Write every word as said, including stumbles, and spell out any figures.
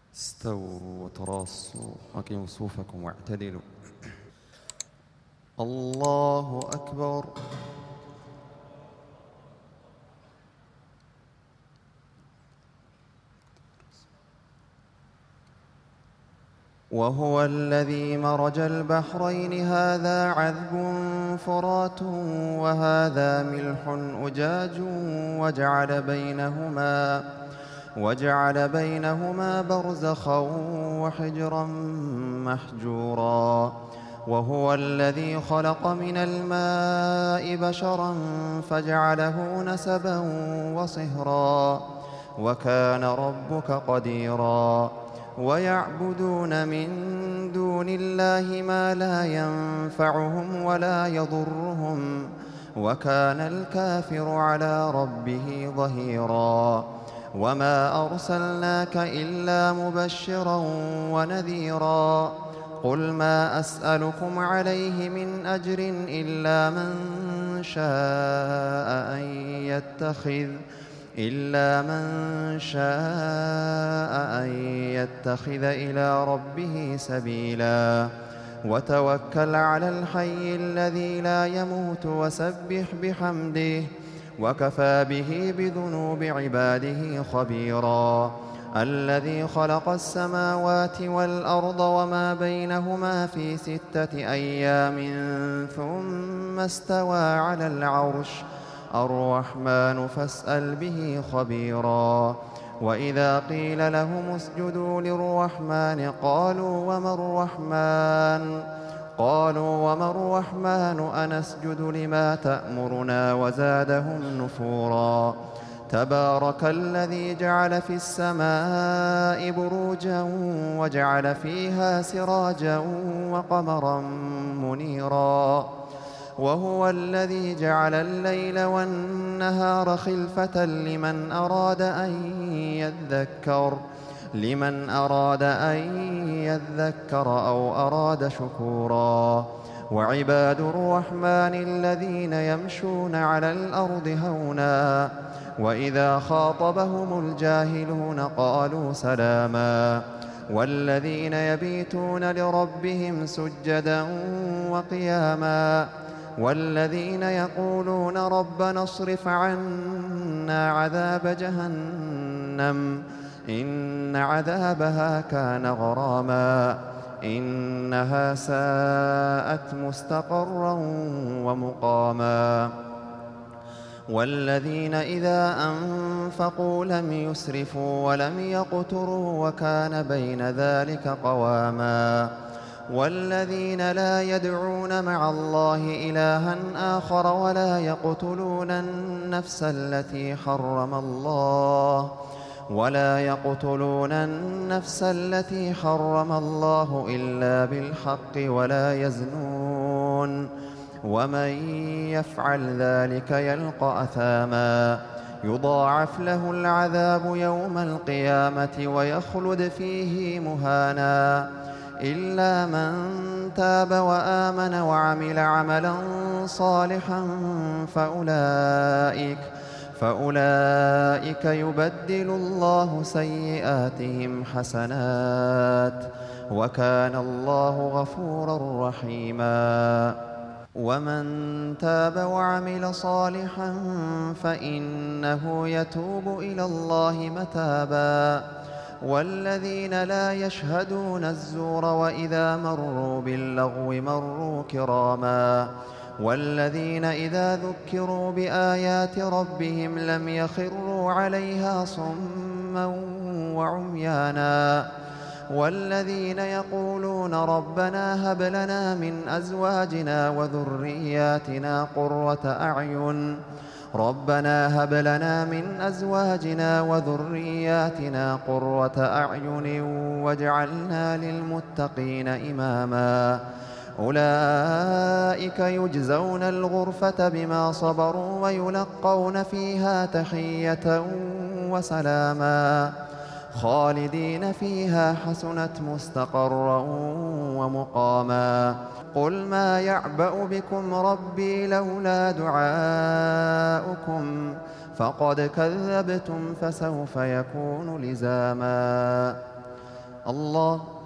استووا وتراصوا أقيموا صفوفكم واعتدلوا. الله أكبر. وهو الذي مرج البحرين هذا عذب فرات وهذا ملح أجاج وجعل بينهما وجعل بينهما برزخا وحجرا محجورا. وهو الذي خلق من الماء بشرا فجعله نسبا وصهرا وكان ربك قديرا. ويعبدون من دون الله ما لا ينفعهم ولا يضرهم وكان الكافر على ربه ظهيرا. وما أرسلناك إلا مبشرا ونذيرا. قل ما أسألكم عليه من أجر إلا من شاء أن يتخذ إلا من شاء أن يتخذ إلى ربه سبيلا. وتوكل على الحي الذي لا يموت وسبح بحمده وكفى به بذنوب عباده خبيرا. الذي خلق السماوات والأرض وما بينهما في ستة أيام ثم استوى على العرش الرحمن فاسأل به خبيرا. وإذا قيل لهم اسجدوا للرحمن قالوا وما الرحمن قالوا وما الرحمن أنسجد لما تأمرنا وزادهم نفورا. تبارك الذي جعل في السماء بروجا وجعل فيها سراجا وقمرا منيرا. وهو الذي جعل الليل والنهار خلفة لمن أراد أن يذكر لمن أراد أن يذكر أو أراد شكورا. وعباد الرحمن الذين يمشون على الأرض هونا وإذا خاطبهم الجاهلون قالوا سلاما. والذين يبيتون لربهم سجدا وقياما. والذين يقولون ربنا اصرف عنا عذاب جهنم إن عذابها كان غراما إنها ساءت مستقرا ومقاما. والذين إذا أنفقوا لم يسرفوا ولم يقتروا وكان بين ذلك قواما. والذين لا يدعون مع الله إلها آخر ولا يقتلون النفس التي حرم الله ولا يقتلون النفس التي حرم الله إلا بالحق ولا يزنون ومن يفعل ذلك يلقى أثاما. يضاعف له العذاب يوم القيامة ويخلد فيه مهانا إلا من تاب وآمن وعمل عملا صالحا فأولئك فأولئك يبدل الله سيئاتهم حسنات وكان الله غفورا رحيما. ومن تاب وعمل صالحا فإنه يتوب إلى الله متابا. والذين لا يشهدون الزور وإذا مروا باللغو مروا كراما. والذين إذا ذكروا بآيات ربهم لم يخروا عليها صما وعميانا. والذين يقولون ربنا هب لنا من أزواجنا وذرياتنا قرة أعين ربنا هب لنا من أزواجنا وذرياتنا قرة أعين واجعلنا للمتقين إماما. أولئك يجزون الغرفة بما صبروا ويلقون فيها تحية وسلاما خالدين فيها حسنت مستقرا ومقاما. قل ما يعبأ بكم ربي لولا دعاؤكم فقد كذبتم فسوف يكون لزاما. الله